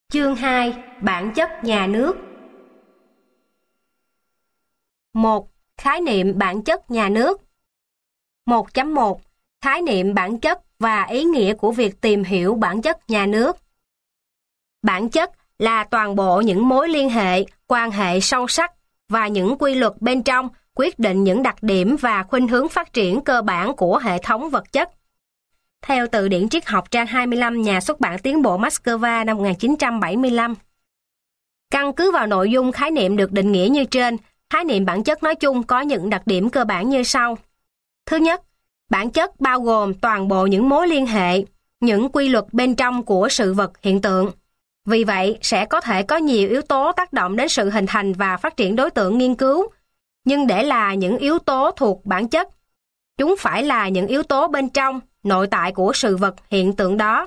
Chương 2. Bản chất nhà nước. 1. Khái niệm bản chất nhà nước. 1.1. Khái niệm bản chất và ý nghĩa của việc tìm hiểu bản chất nhà nước. Bản chất là toàn bộ những mối liên hệ, quan hệ sâu sắc và những quy luật bên trong quyết định những đặc điểm và khuynh hướng phát triển cơ bản của hệ thống vật chất. Theo từ điển triết học trang 25 nhà xuất bản Tiến bộ Moscow năm 1975. Căn cứ vào nội dung khái niệm được định nghĩa như trên, khái niệm bản chất nói chung có những đặc điểm cơ bản như sau. Thứ nhất, bản chất bao gồm toàn bộ những mối liên hệ, những quy luật bên trong của sự vật hiện tượng. Vì vậy, sẽ có thể có nhiều yếu tố tác động đến sự hình thành và phát triển đối tượng nghiên cứu. Nhưng để là những yếu tố thuộc bản chất, chúng phải là những yếu tố bên trong, nội tại của sự vật hiện tượng đó.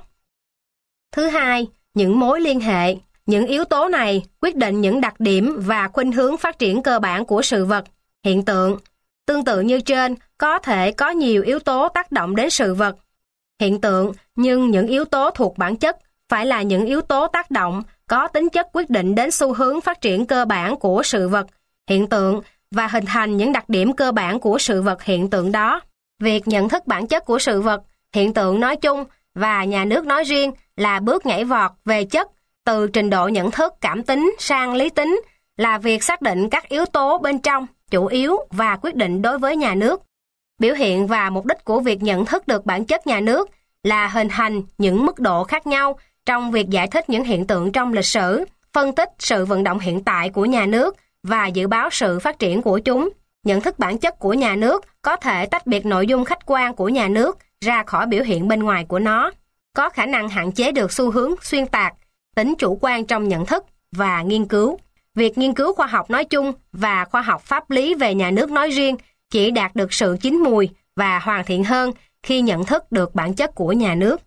Thứ hai, những mối liên hệ. Những yếu tố này quyết định những đặc điểm và khuynh hướng phát triển cơ bản của sự vật, hiện tượng. Tương tự như trên, có thể có nhiều yếu tố tác động đến sự vật, hiện tượng, nhưng những yếu tố thuộc bản chất phải là những yếu tố tác động có tính chất quyết định đến xu hướng phát triển cơ bản của sự vật, hiện tượng và hình thành những đặc điểm cơ bản của sự vật hiện tượng đó. Việc nhận thức bản chất của sự vật, hiện tượng nói chung và nhà nước nói riêng là bước nhảy vọt về chất từ trình độ nhận thức cảm tính sang lý tính, là việc xác định các yếu tố bên trong, chủ yếu và quyết định đối với nhà nước. Biểu hiện và mục đích của việc nhận thức được bản chất nhà nước là hình thành những mức độ khác nhau trong việc giải thích những hiện tượng trong lịch sử, phân tích sự vận động hiện tại của nhà nước và dự báo sự phát triển của chúng. Nhận thức bản chất của nhà nước có thể tách biệt nội dung khách quan của nhà nước ra khỏi biểu hiện bên ngoài của nó, có khả năng hạn chế được xu hướng xuyên tạc, tính chủ quan trong nhận thức và nghiên cứu. Việc nghiên cứu khoa học nói chung và khoa học pháp lý về nhà nước nói riêng chỉ đạt được sự chín mùi và hoàn thiện hơn khi nhận thức được bản chất của nhà nước.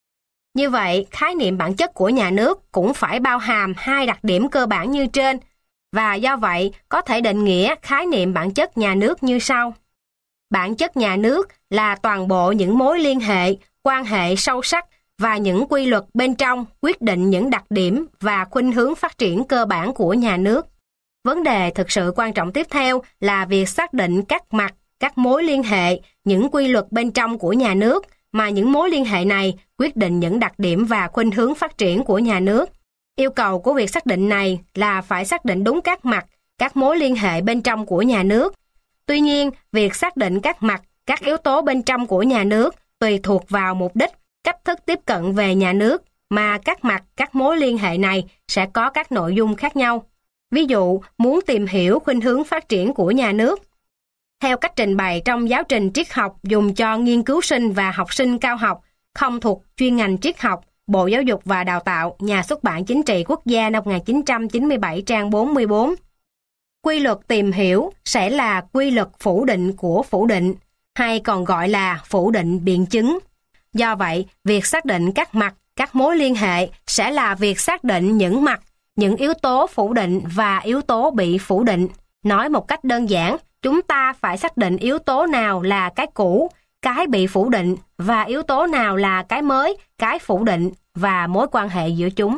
Như vậy, khái niệm bản chất của nhà nước cũng phải bao hàm hai đặc điểm cơ bản như trên, và do vậy có thể định nghĩa khái niệm bản chất nhà nước như sau. Bản chất nhà nước là toàn bộ những mối liên hệ, quan hệ sâu sắc và những quy luật bên trong quyết định những đặc điểm và khuynh hướng phát triển cơ bản của nhà nước. Vấn đề thực sự quan trọng tiếp theo là việc xác định các mặt, các mối liên hệ, những quy luật bên trong của nhà nước, mà những mối liên hệ này quyết định những đặc điểm và khuynh hướng phát triển của nhà nước. Yêu cầu của việc xác định này là phải xác định đúng các mặt, các mối liên hệ bên trong của nhà nước. Tuy nhiên, việc xác định các mặt, các yếu tố bên trong của nhà nước tùy thuộc vào mục đích, cách thức tiếp cận về nhà nước, mà các mặt, các mối liên hệ này sẽ có các nội dung khác nhau. Ví dụ, muốn tìm hiểu khuynh hướng phát triển của nhà nước. Theo cách trình bày trong giáo trình triết học dùng cho nghiên cứu sinh và học sinh cao học, không thuộc chuyên ngành triết học, Bộ Giáo dục và Đào tạo, Nhà xuất bản Chính trị Quốc gia năm 1997 trang 44. Quy luật tìm hiểu sẽ là quy luật phủ định của phủ định, hay còn gọi là phủ định biện chứng. Do vậy, việc xác định các mặt, các mối liên hệ sẽ là việc xác định những mặt, những yếu tố phủ định và yếu tố bị phủ định. Nói một cách đơn giản, chúng ta phải xác định yếu tố nào là cái cũ, cái bị phủ định, và yếu tố nào là cái mới, cái phủ định, và mối quan hệ giữa chúng.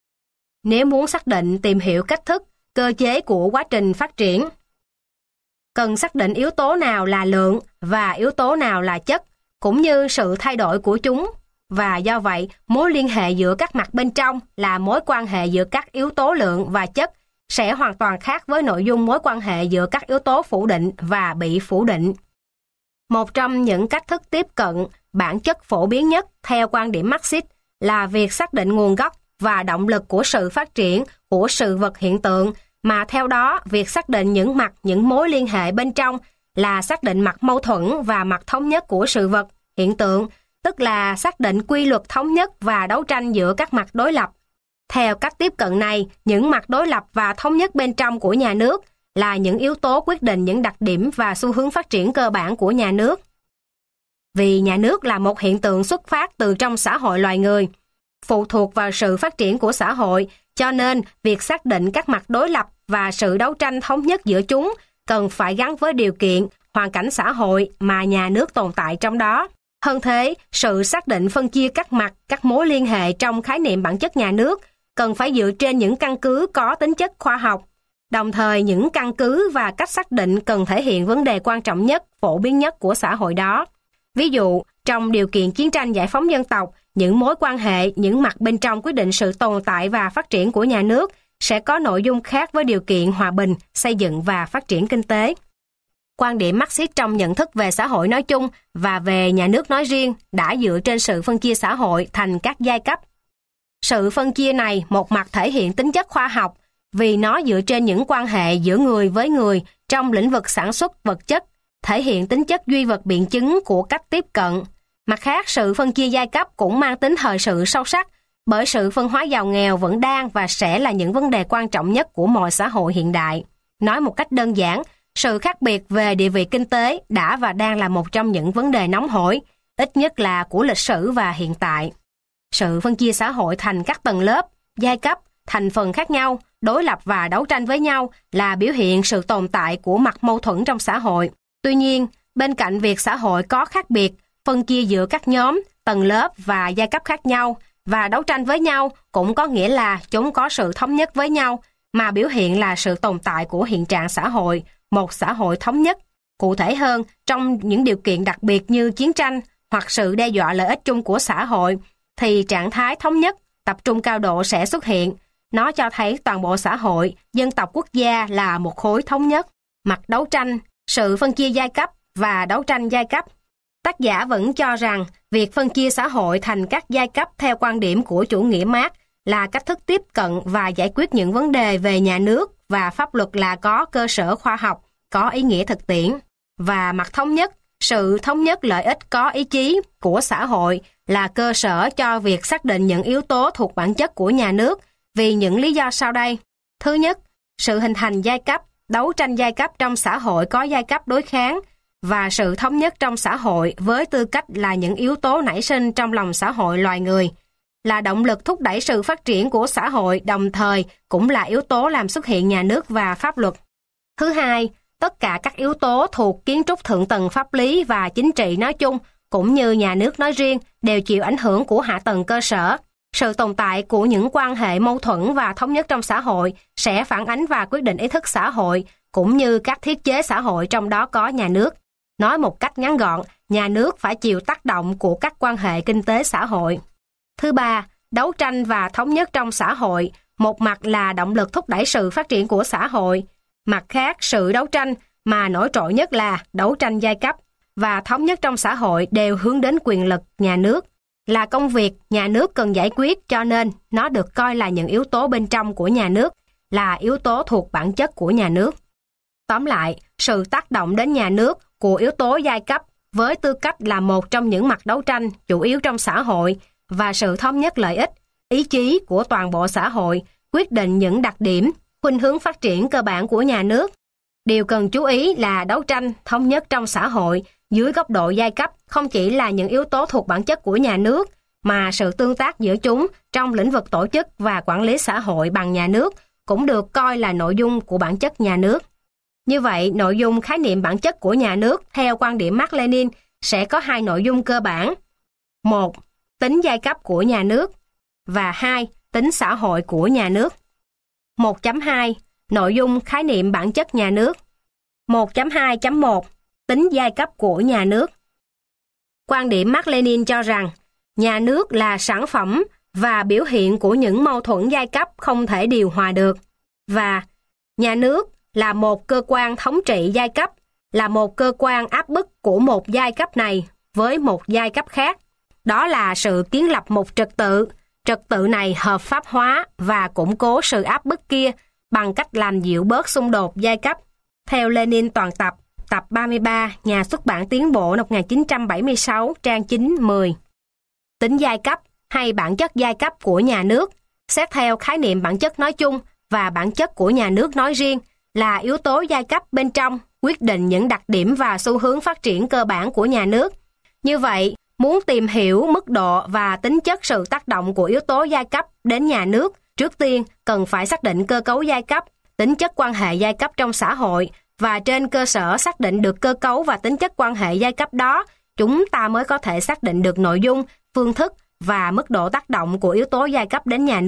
Nếu muốn xác định tìm hiểu cách thức, cơ chế của quá trình phát triển, cần xác định yếu tố nào là lượng và yếu tố nào là chất, cũng như sự thay đổi của chúng, và do vậy, mối liên hệ giữa các mặt bên trong là mối quan hệ giữa các yếu tố lượng và chất sẽ hoàn toàn khác với nội dung mối quan hệ giữa các yếu tố phủ định và bị phủ định. Một trong những cách thức tiếp cận bản chất phổ biến nhất theo quan điểm Marxist là việc xác định nguồn gốc và động lực của sự phát triển của sự vật hiện tượng, mà theo đó việc xác định những mặt, những mối liên hệ bên trong là xác định mặt mâu thuẫn và mặt thống nhất của sự vật, hiện tượng, tức là xác định quy luật thống nhất và đấu tranh giữa các mặt đối lập. Theo cách tiếp cận này, những mặt đối lập và thống nhất bên trong của nhà nước là những yếu tố quyết định những đặc điểm và xu hướng phát triển cơ bản của nhà nước. Vì nhà nước là một hiện tượng xuất phát từ trong xã hội loài người, phụ thuộc vào sự phát triển của xã hội, cho nên việc xác định các mặt đối lập và sự đấu tranh thống nhất giữa chúng cần phải gắn với điều kiện, hoàn cảnh xã hội mà nhà nước tồn tại trong đó. Hơn thế, sự xác định phân chia các mặt, các mối liên hệ trong khái niệm bản chất nhà nước cần phải dựa trên những căn cứ có tính chất khoa học. Đồng thời, những căn cứ và cách xác định cần thể hiện vấn đề quan trọng nhất, phổ biến nhất của xã hội đó. Ví dụ, trong điều kiện chiến tranh giải phóng dân tộc, những mối quan hệ, những mặt bên trong quyết định sự tồn tại và phát triển của nhà nước sẽ có nội dung khác với điều kiện hòa bình, xây dựng và phát triển kinh tế. Quan điểm Marxist trong nhận thức về xã hội nói chung và về nhà nước nói riêng đã dựa trên sự phân chia xã hội thành các giai cấp. Sự phân chia này một mặt thể hiện tính chất khoa học vì nó dựa trên những quan hệ giữa người với người trong lĩnh vực sản xuất vật chất, thể hiện tính chất duy vật biện chứng của cách tiếp cận. Mặt khác, sự phân chia giai cấp cũng mang tính thời sự sâu sắc bởi sự phân hóa giàu nghèo vẫn đang và sẽ là những vấn đề quan trọng nhất của mọi xã hội hiện đại. Nói một cách đơn giản, sự khác biệt về địa vị kinh tế đã và đang là một trong những vấn đề nóng hổi, ít nhất là của lịch sử và hiện tại. Sự phân chia xã hội thành các tầng lớp, giai cấp, thành phần khác nhau, đối lập và đấu tranh với nhau là biểu hiện sự tồn tại của mặt mâu thuẫn trong xã hội. Tuy nhiên, bên cạnh việc xã hội có khác biệt, phân chia giữa các nhóm, tầng lớp và giai cấp khác nhau và đấu tranh với nhau cũng có nghĩa là chúng có sự thống nhất với nhau, mà biểu hiện là sự tồn tại của hiện trạng xã hội, một xã hội thống nhất. Cụ thể hơn, trong những điều kiện đặc biệt như chiến tranh hoặc sự đe dọa lợi ích chung của xã hội, thì trạng thái thống nhất, tập trung cao độ sẽ xuất hiện. Nó cho thấy toàn bộ xã hội, dân tộc quốc gia là một khối thống nhất. Mặt đấu tranh, sự phân chia giai cấp và đấu tranh giai cấp. Tác giả vẫn cho rằng việc phân chia xã hội thành các giai cấp theo quan điểm của chủ nghĩa Mác là cách thức tiếp cận và giải quyết những vấn đề về nhà nước và pháp luật là có cơ sở khoa học, có ý nghĩa thực tiễn. Và mặt thống nhất, sự thống nhất lợi ích có ý chí của xã hội là cơ sở cho việc xác định những yếu tố thuộc bản chất của nhà nước vì những lý do sau đây. Thứ nhất, sự hình thành giai cấp, đấu tranh giai cấp trong xã hội có giai cấp đối kháng và sự thống nhất trong xã hội với tư cách là những yếu tố nảy sinh trong lòng xã hội loài người, là động lực thúc đẩy sự phát triển của xã hội, đồng thời cũng là yếu tố làm xuất hiện nhà nước và pháp luật. Thứ hai, tất cả các yếu tố thuộc kiến trúc thượng tầng pháp lý và chính trị nói chung, cũng như nhà nước nói riêng, đều chịu ảnh hưởng của hạ tầng cơ sở. Sự tồn tại của những quan hệ mâu thuẫn và thống nhất trong xã hội sẽ phản ánh và quyết định ý thức xã hội, cũng như các thiết chế xã hội trong đó có nhà nước. Nói một cách ngắn gọn, nhà nước phải chịu tác động của các quan hệ kinh tế xã hội. Thứ ba, đấu tranh và thống nhất trong xã hội, một mặt là động lực thúc đẩy sự phát triển của xã hội, mặt khác sự đấu tranh mà nổi trội nhất là đấu tranh giai cấp và thống nhất trong xã hội đều hướng đến quyền lực nhà nước, là công việc nhà nước cần giải quyết, cho nên nó được coi là những yếu tố bên trong của nhà nước, là yếu tố thuộc bản chất của nhà nước. Tóm lại, sự tác động đến nhà nước của yếu tố giai cấp với tư cách là một trong những mặt đấu tranh chủ yếu trong xã hội và sự thống nhất lợi ích, ý chí của toàn bộ xã hội quyết định những đặc điểm, khuynh hướng phát triển cơ bản của nhà nước. Điều cần chú ý là đấu tranh thống nhất trong xã hội dưới góc độ giai cấp không chỉ là những yếu tố thuộc bản chất của nhà nước, mà sự tương tác giữa chúng trong lĩnh vực tổ chức và quản lý xã hội bằng nhà nước cũng được coi là nội dung của bản chất nhà nước. Như vậy, nội dung khái niệm bản chất của nhà nước theo quan điểm Mác Lênin sẽ có hai nội dung cơ bản. 1. Tính giai cấp của nhà nước và 2. Tính xã hội của nhà nước. 1.2. Nội dung khái niệm bản chất nhà nước. 1.2.1. Tính giai cấp của nhà nước. Quan điểm Mác Lênin cho rằng nhà nước là sản phẩm và biểu hiện của những mâu thuẫn giai cấp không thể điều hòa được, và nhà nước là một cơ quan thống trị giai cấp, là một cơ quan áp bức của một giai cấp này với một giai cấp khác. Đó là sự kiến lập một trật tự này hợp pháp hóa và củng cố sự áp bức kia bằng cách làm dịu bớt xung đột giai cấp. Theo Lenin toàn tập, tập 33, Nhà xuất bản Tiến bộ năm 1976, trang 9-10. Tính giai cấp hay bản chất giai cấp của nhà nước, xét theo khái niệm bản chất nói chung và bản chất của nhà nước nói riêng, là yếu tố giai cấp bên trong quyết định những đặc điểm và xu hướng phát triển cơ bản của nhà nước. Như vậy, muốn tìm hiểu mức độ và tính chất sự tác động của yếu tố giai cấp đến nhà nước, trước tiên cần phải xác định cơ cấu giai cấp, tính chất quan hệ giai cấp trong xã hội, và trên cơ sở xác định được cơ cấu và tính chất quan hệ giai cấp đó, chúng ta mới có thể xác định được nội dung, phương thức và mức độ tác động của yếu tố giai cấp đến nhà nước.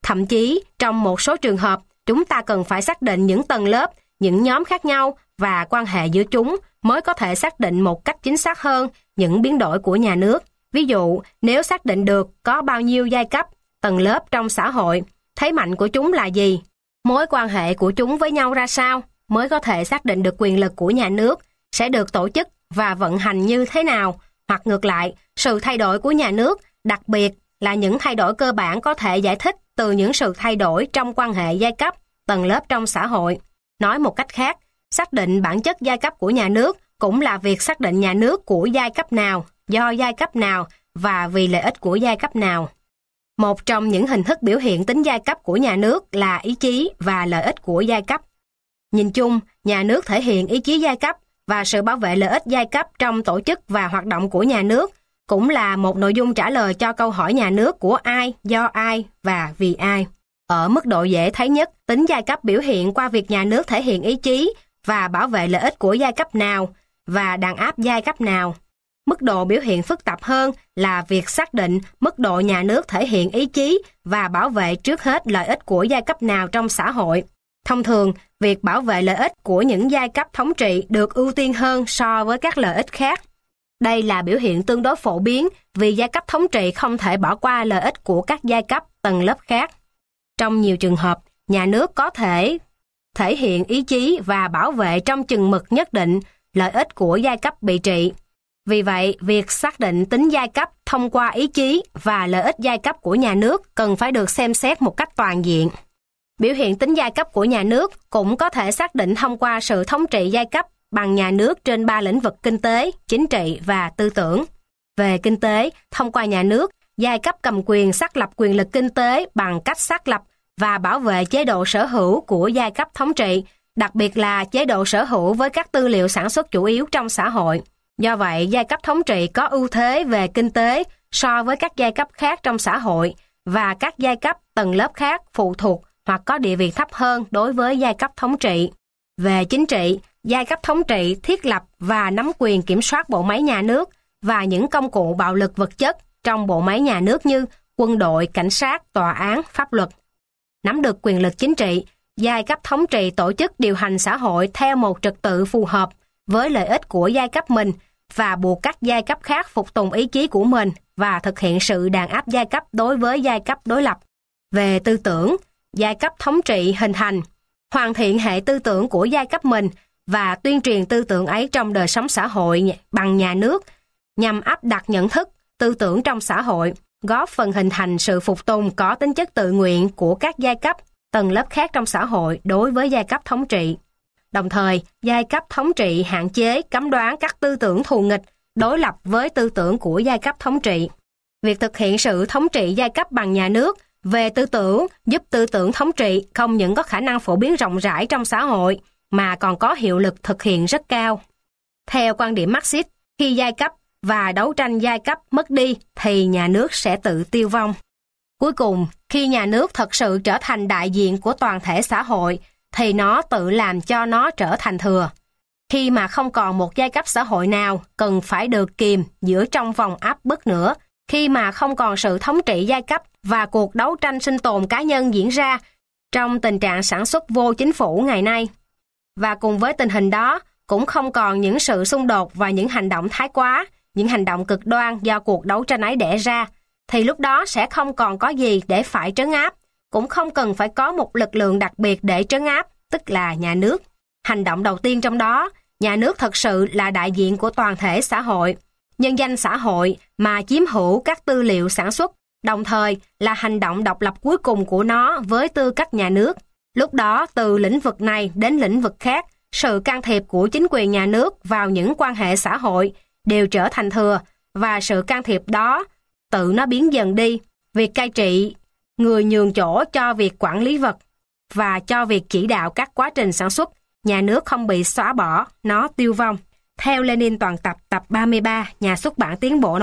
Thậm chí, trong một số trường hợp, chúng ta cần phải xác định những tầng lớp, những nhóm khác nhau và quan hệ giữa chúng mới có thể xác định một cách chính xác hơn những biến đổi của nhà nước. Ví dụ, nếu xác định được có bao nhiêu giai cấp, tầng lớp trong xã hội, thế mạnh của chúng là gì, mối quan hệ của chúng với nhau ra sao, mới có thể xác định được quyền lực của nhà nước sẽ được tổ chức và vận hành như thế nào, hoặc ngược lại, sự thay đổi của nhà nước, đặc biệt là những thay đổi cơ bản có thể giải thích từ những sự thay đổi trong quan hệ giai cấp, tầng lớp trong xã hội. Nói một cách khác, xác định bản chất giai cấp của nhà nước cũng là việc xác định nhà nước của giai cấp nào, do giai cấp nào và vì lợi ích của giai cấp nào. Một trong những hình thức biểu hiện tính giai cấp của nhà nước là ý chí và lợi ích của giai cấp. Nhìn chung, nhà nước thể hiện ý chí giai cấp và sự bảo vệ lợi ích giai cấp trong tổ chức và hoạt động của nhà nước cũng là một nội dung trả lời cho câu hỏi nhà nước của ai, do ai và vì ai. Ở mức độ dễ thấy nhất, tính giai cấp biểu hiện qua việc nhà nước thể hiện ý chí và bảo vệ lợi ích của giai cấp nào và đàn áp giai cấp nào. Mức độ biểu hiện phức tạp hơn là việc xác định mức độ nhà nước thể hiện ý chí và bảo vệ trước hết lợi ích của giai cấp nào trong xã hội. Thông thường, việc bảo vệ lợi ích của những giai cấp thống trị được ưu tiên hơn so với các lợi ích khác. Đây là biểu hiện tương đối phổ biến vì giai cấp thống trị không thể bỏ qua lợi ích của các giai cấp tầng lớp khác. Trong nhiều trường hợp, nhà nước có thể thể hiện ý chí và bảo vệ trong chừng mực nhất định lợi ích của giai cấp bị trị. Vì vậy, việc xác định tính giai cấp thông qua ý chí và lợi ích giai cấp của nhà nước cần phải được xem xét một cách toàn diện. Biểu hiện tính giai cấp của nhà nước cũng có thể xác định thông qua sự thống trị giai cấp bằng nhà nước trên 3 lĩnh vực kinh tế, chính trị và tư tưởng. Về kinh tế, thông qua nhà nước, giai cấp cầm quyền xác lập quyền lực kinh tế bằng cách xác lập và bảo vệ chế độ sở hữu của giai cấp thống trị, đặc biệt là chế độ sở hữu với các tư liệu sản xuất chủ yếu trong xã hội. Do vậy, giai cấp thống trị có ưu thế về kinh tế so với các giai cấp khác trong xã hội và các giai cấp tầng lớp khác phụ thuộc hoặc có địa vị thấp hơn đối với giai cấp thống trị. Về chính trị, giai cấp thống trị thiết lập và nắm quyền kiểm soát bộ máy nhà nước và những công cụ bạo lực vật chất trong bộ máy nhà nước như quân đội, cảnh sát, tòa án, pháp luật. Nắm được quyền lực chính trị, giai cấp thống trị tổ chức điều hành xã hội theo một trật tự phù hợp với lợi ích của giai cấp mình và buộc các giai cấp khác phục tùng ý chí của mình và thực hiện sự đàn áp giai cấp đối với giai cấp đối lập. Về tư tưởng, giai cấp thống trị hình thành, hoàn thiện hệ tư tưởng của giai cấp mình và tuyên truyền tư tưởng ấy trong đời sống xã hội bằng nhà nước nhằm áp đặt nhận thức, tư tưởng trong xã hội, góp phần hình thành sự phục tùng có tính chất tự nguyện của các giai cấp, tầng lớp khác trong xã hội đối với giai cấp thống trị. Đồng thời, giai cấp thống trị hạn chế, cấm đoán các tư tưởng thù nghịch, đối lập với tư tưởng của giai cấp thống trị. Việc thực hiện sự thống trị giai cấp bằng nhà nước về tư tưởng giúp tư tưởng thống trị không những có khả năng phổ biến rộng rãi trong xã hội, mà còn có hiệu lực thực hiện rất cao. Theo quan điểm Marxist, khi giai cấp và đấu tranh giai cấp mất đi thì nhà nước sẽ tự tiêu vong. Cuối cùng, khi nhà nước thật sự trở thành đại diện của toàn thể xã hội, thì nó tự làm cho nó trở thành thừa. Khi mà không còn một giai cấp xã hội nào cần phải được kìm giữa trong vòng áp bức nữa, khi mà không còn sự thống trị giai cấp và cuộc đấu tranh sinh tồn cá nhân diễn ra trong tình trạng sản xuất vô chính phủ ngày nay. Và cùng với tình hình đó, cũng không còn những sự xung đột và những hành động thái quá, những hành động cực đoan do cuộc đấu tranh ấy đẻ ra, thì lúc đó sẽ không còn có gì để phải trấn áp, cũng không cần phải có một lực lượng đặc biệt để trấn áp, tức là nhà nước. Hành động đầu tiên trong đó, nhà nước thật sự là đại diện của toàn thể xã hội, nhân danh xã hội mà chiếm hữu các tư liệu sản xuất, đồng thời là hành động độc lập cuối cùng của nó với tư cách nhà nước. Lúc đó, từ lĩnh vực này đến lĩnh vực khác, sự can thiệp của chính quyền nhà nước vào những quan hệ xã hội đều trở thành thừa, và sự can thiệp đó tự nó biến dần đi. Việc cai trị người nhường chỗ cho việc quản lý vật và cho việc chỉ đạo các quá trình sản xuất, nhà nước không bị xóa bỏ, nó tiêu vong. Theo Lenin toàn tập, tập 33, nhà xuất bản Tiến bộ năm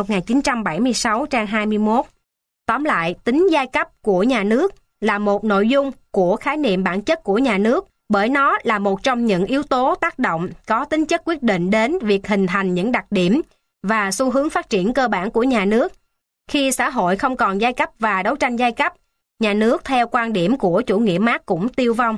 1976, trang 21. Tóm lại, tính giai cấp của nhà nước là một nội dung của khái niệm bản chất của nhà nước, bởi nó là một trong những yếu tố tác động có tính chất quyết định đến việc hình thành những đặc điểm và xu hướng phát triển cơ bản của nhà nước. Khi xã hội không còn giai cấp và đấu tranh giai cấp, nhà nước theo quan điểm của chủ nghĩa Mác cũng tiêu vong.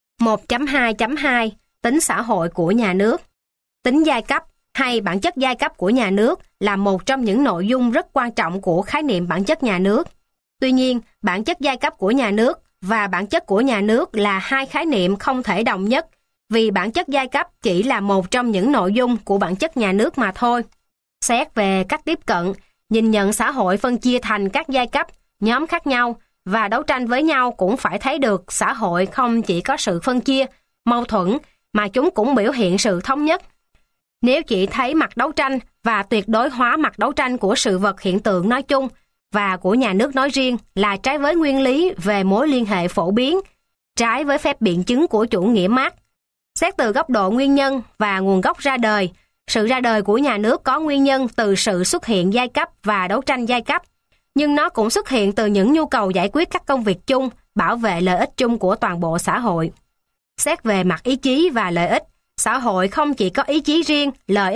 1.2.2 Tính xã hội của nhà nước. Tính giai cấp hay bản chất giai cấp của nhà nước là một trong những nội dung rất quan trọng của khái niệm bản chất nhà nước. Tuy nhiên, bản chất giai cấp của nhà nước và bản chất của nhà nước là hai khái niệm không thể đồng nhất, vì bản chất giai cấp chỉ là một trong những nội dung của bản chất nhà nước mà thôi. Xét về cách tiếp cận, nhìn nhận xã hội phân chia thành các giai cấp, nhóm khác nhau và đấu tranh với nhau cũng phải thấy được xã hội không chỉ có sự phân chia, mâu thuẫn, mà chúng cũng biểu hiện sự thống nhất. Nếu chỉ thấy mặt đấu tranh và tuyệt đối hóa mặt đấu tranh của sự vật hiện tượng nói chung và của nhà nước nói riêng là trái với nguyên lý về mối liên hệ phổ biến, trái với phép biện chứng của chủ nghĩa Mác. Xét từ góc độ nguyên nhân và nguồn gốc ra đời, sự ra đời của nhà nước có nguyên nhân từ sự xuất hiện giai cấp và đấu tranh giai cấp, nhưng nó cũng xuất hiện từ những nhu cầu giải quyết các công việc chung, bảo vệ lợi ích chung của toàn bộ xã hội. Xét về mặt ý chí và lợi ích, xã hội không chỉ có ý chí riêng,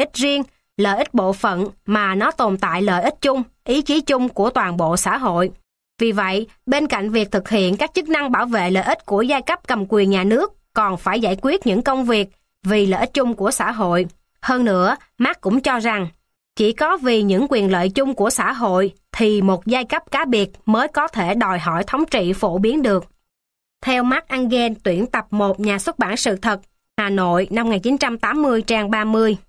lợi ích bộ phận, mà nó tồn tại lợi ích chung, ý chí chung của toàn bộ xã hội. Vì vậy, bên cạnh việc thực hiện các chức năng bảo vệ lợi ích của giai cấp cầm quyền nhà nước, còn phải giải quyết những công việc vì lợi ích chung của xã hội. Hơn nữa, Marx cũng cho rằng, chỉ có vì những quyền lợi chung của xã hội thì một giai cấp cá biệt mới có thể đòi hỏi thống trị phổ biến được. Theo Marx Engels, tuyển tập 1 Nhà xuất bản Sự thật, Hà Nội, năm 1980, trang 30.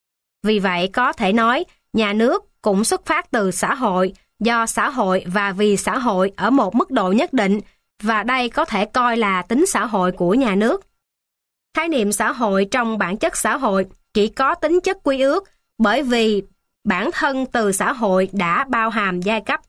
Vì vậy, có thể nói, nhà nước cũng xuất phát từ xã hội, do xã hội và vì xã hội ở một mức độ nhất định, và đây có thể coi là tính xã hội của nhà nước. Khái niệm xã hội trong bản chất xã hội chỉ có tính chất quy ước bởi vì bản thân từ xã hội đã bao hàm giai cấp.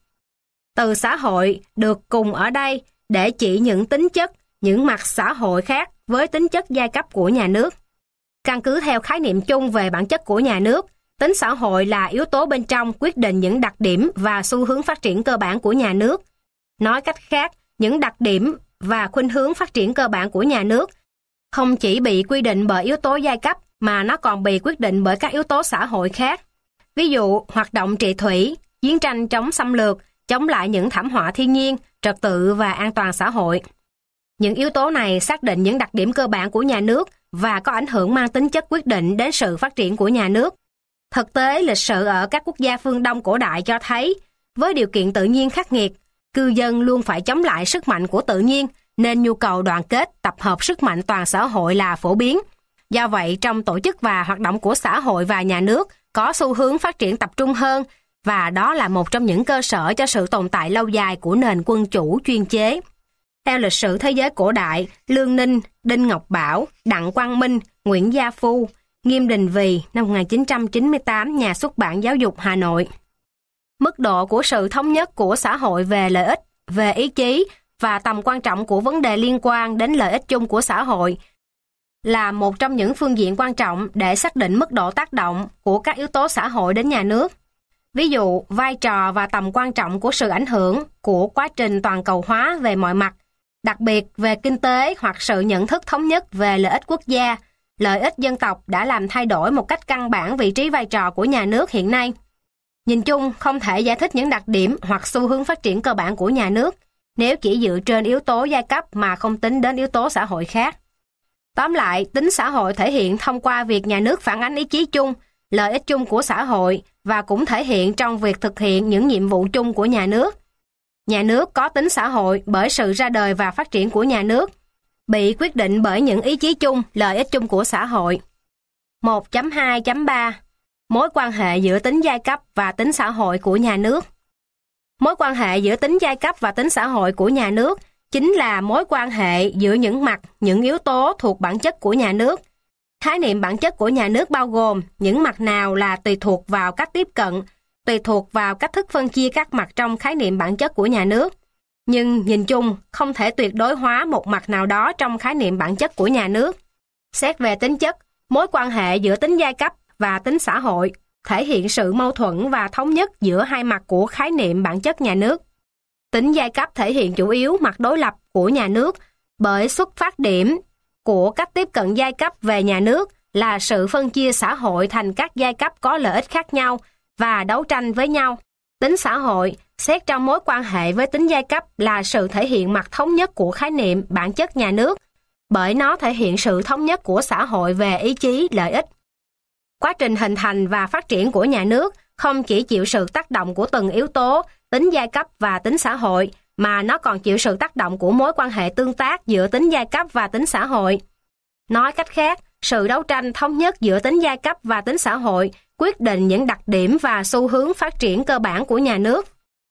Từ xã hội được cùng ở đây để chỉ những tính chất, những mặt xã hội khác với tính chất giai cấp của nhà nước. Căn cứ theo khái niệm chung về bản chất của nhà nước, tính xã hội là yếu tố bên trong quyết định những đặc điểm và xu hướng phát triển cơ bản của nhà nước. Nói cách khác, những đặc điểm và khuynh hướng phát triển cơ bản của nhà nước không chỉ bị quy định bởi yếu tố giai cấp mà nó còn bị quyết định bởi các yếu tố xã hội khác. Ví dụ, hoạt động trị thủy, chiến tranh chống xâm lược, chống lại những thảm họa thiên nhiên, trật tự và an toàn xã hội. Những yếu tố này xác định những đặc điểm cơ bản của nhà nước và có ảnh hưởng mang tính chất quyết định đến sự phát triển của nhà nước. Thực tế, lịch sử ở các quốc gia phương Đông cổ đại cho thấy, với điều kiện tự nhiên khắc nghiệt, cư dân luôn phải chống lại sức mạnh của tự nhiên, nên nhu cầu đoàn kết, tập hợp sức mạnh toàn xã hội là phổ biến. Do vậy, trong tổ chức và hoạt động của xã hội và nhà nước có xu hướng phát triển tập trung hơn, và đó là một trong những cơ sở cho sự tồn tại lâu dài của nền quân chủ chuyên chế. Theo lịch sử thế giới cổ đại, Lương Ninh, Đinh Ngọc Bảo, Đặng Quang Minh, Nguyễn Gia Phu, Nghiêm Đình Vì, năm 1998, Nhà xuất bản Giáo dục Hà Nội. Mức độ của sự thống nhất của xã hội về lợi ích, về ý chí và tầm quan trọng của vấn đề liên quan đến lợi ích chung của xã hội là một trong những phương diện quan trọng để xác định mức độ tác động của các yếu tố xã hội đến nhà nước. Ví dụ, vai trò và tầm quan trọng của sự ảnh hưởng của quá trình toàn cầu hóa về mọi mặt, đặc biệt về kinh tế hoặc sự nhận thức thống nhất về lợi ích quốc gia, lợi ích dân tộc đã làm thay đổi một cách căn bản vị trí vai trò của nhà nước hiện nay. Nhìn chung, không thể giải thích những đặc điểm hoặc xu hướng phát triển cơ bản của nhà nước nếu chỉ dựa trên yếu tố giai cấp mà không tính đến yếu tố xã hội khác. Tóm lại, tính xã hội thể hiện thông qua việc nhà nước phản ánh ý chí chung, lợi ích chung của xã hội và cũng thể hiện trong việc thực hiện những nhiệm vụ chung của nhà nước. Nhà nước có tính xã hội bởi sự ra đời và phát triển của nhà nước, bị quyết định bởi những ý chí chung, lợi ích chung của xã hội. 1.2.3 Mối quan hệ giữa tính giai cấp và tính xã hội của nhà nước. Mối quan hệ giữa tính giai cấp và tính xã hội của nhà nước chính là mối quan hệ giữa những mặt, những yếu tố thuộc bản chất của nhà nước. Khái niệm bản chất của nhà nước bao gồm những mặt nào là tùy thuộc vào cách tiếp cận, tùy thuộc vào cách thức phân chia các mặt trong khái niệm bản chất của nhà nước. Nhưng nhìn chung, không thể tuyệt đối hóa một mặt nào đó trong khái niệm bản chất của nhà nước. Xét về tính chất, mối quan hệ giữa tính giai cấp và tính xã hội thể hiện sự mâu thuẫn và thống nhất giữa hai mặt của khái niệm bản chất nhà nước. Tính giai cấp thể hiện chủ yếu mặt đối lập của nhà nước bởi xuất phát điểm của cách tiếp cận giai cấp về nhà nước là sự phân chia xã hội thành các giai cấp có lợi ích khác nhau và đấu tranh với nhau. Tính xã hội, xét trong mối quan hệ với tính giai cấp là sự thể hiện mặt thống nhất của khái niệm bản chất nhà nước, bởi nó thể hiện sự thống nhất của xã hội về ý chí, lợi ích. Quá trình hình thành và phát triển của nhà nước không chỉ chịu sự tác động của từng yếu tố, tính giai cấp và tính xã hội, mà nó còn chịu sự tác động của mối quan hệ tương tác giữa tính giai cấp và tính xã hội. Nói cách khác, sự đấu tranh thống nhất giữa tính giai cấp và tính xã hội quyết định những đặc điểm và xu hướng phát triển cơ bản của nhà nước.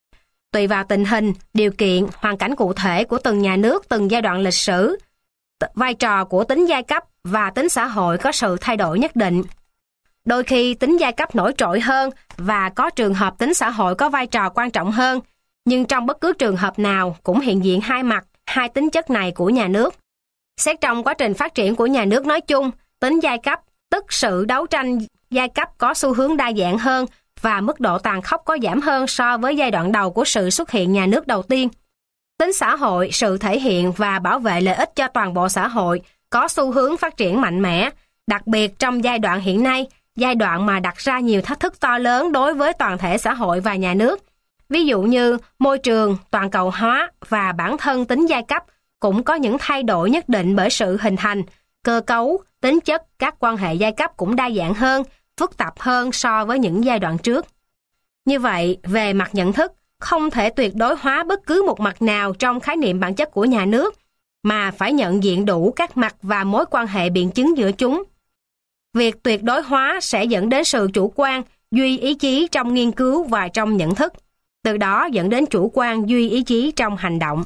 Tùy vào tình hình, điều kiện, hoàn cảnh cụ thể của từng nhà nước, từng giai đoạn lịch sử, vai trò của tính giai cấp và tính xã hội có sự thay đổi nhất định. Đôi khi tính giai cấp nổi trội hơn và có trường hợp tính xã hội có vai trò quan trọng hơn, nhưng trong bất cứ trường hợp nào cũng hiện diện hai mặt, hai tính chất này của nhà nước. Xét trong quá trình phát triển của nhà nước nói chung, tính giai cấp, tức sự đấu tranh giai cấp có xu hướng đa dạng hơn và mức độ tàn khốc có giảm hơn so với giai đoạn đầu của sự xuất hiện nhà nước đầu tiên. Tính xã hội, sự thể hiện và bảo vệ lợi ích cho toàn bộ xã hội có xu hướng phát triển mạnh mẽ, đặc biệt trong giai đoạn hiện nay, giai đoạn mà đặt ra nhiều thách thức to lớn đối với toàn thể xã hội và nhà nước. Ví dụ như môi trường, toàn cầu hóa và bản thân tính giai cấp cũng có những thay đổi nhất định bởi sự hình thành, cơ cấu, tính chất các quan hệ giai cấp cũng đa dạng hơn, phức tạp hơn so với những giai đoạn trước. Như vậy, về mặt nhận thức, không thể tuyệt đối hóa bất cứ một mặt nào trong khái niệm bản chất của nhà nước, mà phải nhận diện đủ các mặt và mối quan hệ biện chứng giữa chúng. Việc tuyệt đối hóa sẽ dẫn đến sự chủ quan, duy ý chí trong nghiên cứu và trong nhận thức, từ đó dẫn đến chủ quan duy ý chí trong hành động.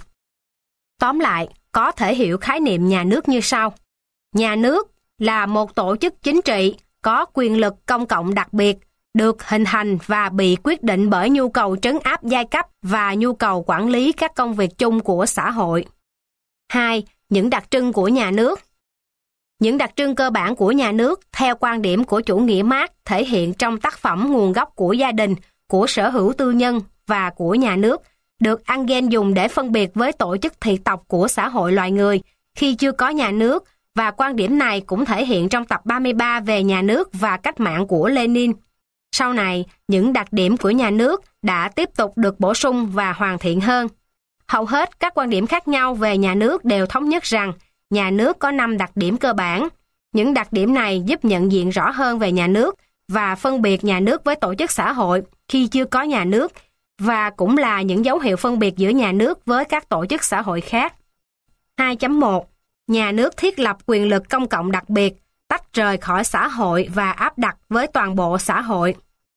Tóm lại, có thể hiểu khái niệm nhà nước như sau. Nhà nước là một tổ chức chính trị có quyền lực công cộng đặc biệt, được hình thành và bị quyết định bởi nhu cầu trấn áp giai cấp và nhu cầu quản lý các công việc chung của xã hội. 2. Những đặc trưng của nhà nước. Những đặc trưng cơ bản của nhà nước theo quan điểm của chủ nghĩa Mác thể hiện trong tác phẩm Nguồn gốc của gia đình, của sở hữu tư nhân và của nhà nước, được Engels dùng để phân biệt với tổ chức thị tộc của xã hội loài người khi chưa có nhà nước, và quan điểm này cũng thể hiện trong tập 33 về nhà nước và cách mạng của Lenin. Sau này, những đặc điểm của nhà nước đã tiếp tục được bổ sung và hoàn thiện hơn. Hầu hết các quan điểm khác nhau về nhà nước đều thống nhất rằng nhà nước có 5 đặc điểm cơ bản. Những đặc điểm này giúp nhận diện rõ hơn về nhà nước và phân biệt nhà nước với tổ chức xã hội khi chưa có nhà nước, và cũng là những dấu hiệu phân biệt giữa nhà nước với các tổ chức xã hội khác. 2.1. Nhà nước thiết lập quyền lực công cộng đặc biệt, tách rời khỏi xã hội và áp đặt với toàn bộ xã hội.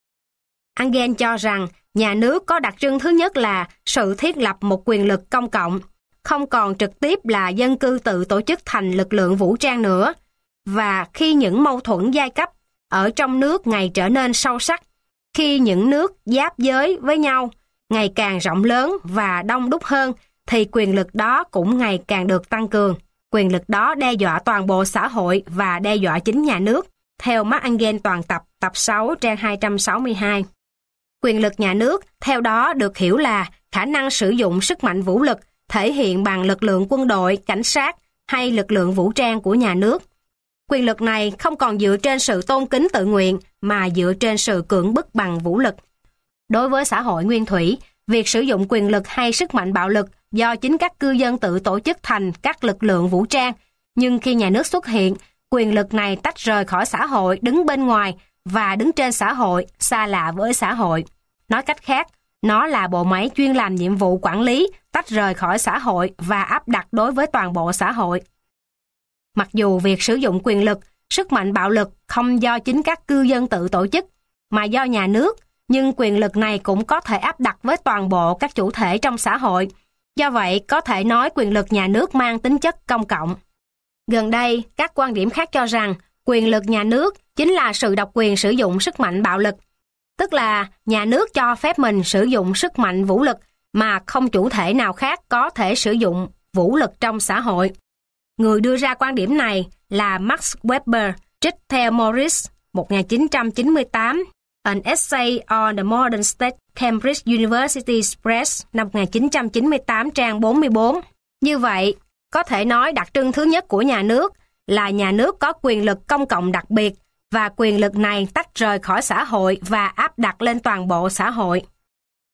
Engels cho rằng nhà nước có đặc trưng thứ nhất là sự thiết lập một quyền lực công cộng, không còn trực tiếp là dân cư tự tổ chức thành lực lượng vũ trang nữa, và khi những mâu thuẫn giai cấp ở trong nước ngày trở nên sâu sắc, khi những nước giáp giới với nhau ngày càng rộng lớn và đông đúc hơn, thì quyền lực đó cũng ngày càng được tăng cường. Quyền lực đó đe dọa toàn bộ xã hội và đe dọa chính nhà nước, theo Marx Engels toàn tập, tập 6, trang 262. Quyền lực nhà nước, theo đó được hiểu là khả năng sử dụng sức mạnh vũ lực thể hiện bằng lực lượng quân đội, cảnh sát hay lực lượng vũ trang của nhà nước. Quyền lực này không còn dựa trên sự tôn kính tự nguyện mà dựa trên sự cưỡng bức bằng vũ lực. Đối với xã hội nguyên thủy, việc sử dụng quyền lực hay sức mạnh bạo lực do chính các cư dân tự tổ chức thành các lực lượng vũ trang, nhưng khi nhà nước xuất hiện, quyền lực này tách rời khỏi xã hội, đứng bên ngoài và đứng trên xã hội, xa lạ với xã hội. Nói cách khác, nó là bộ máy chuyên làm nhiệm vụ quản lý, tách rời khỏi xã hội và áp đặt đối với toàn bộ xã hội. Mặc dù việc sử dụng quyền lực, sức mạnh bạo lực không do chính các cư dân tự tổ chức, mà do nhà nước, nhưng quyền lực này cũng có thể áp đặt với toàn bộ các chủ thể trong xã hội. Do vậy, có thể nói quyền lực nhà nước mang tính chất công cộng. Gần đây, các quan điểm khác cho rằng quyền lực nhà nước chính là sự độc quyền sử dụng sức mạnh bạo lực, tức là nhà nước cho phép mình sử dụng sức mạnh vũ lực mà không chủ thể nào khác có thể sử dụng vũ lực trong xã hội. Người đưa ra quan điểm này là Max Weber, trích theo Morris, 1998, An Essay on the Modern State, Cambridge University Press, năm 1998, trang 44. Như vậy, có thể nói đặc trưng thứ nhất của nhà nước là nhà nước có quyền lực công cộng đặc biệt, và quyền lực này tách rời khỏi xã hội và áp đặt lên toàn bộ xã hội.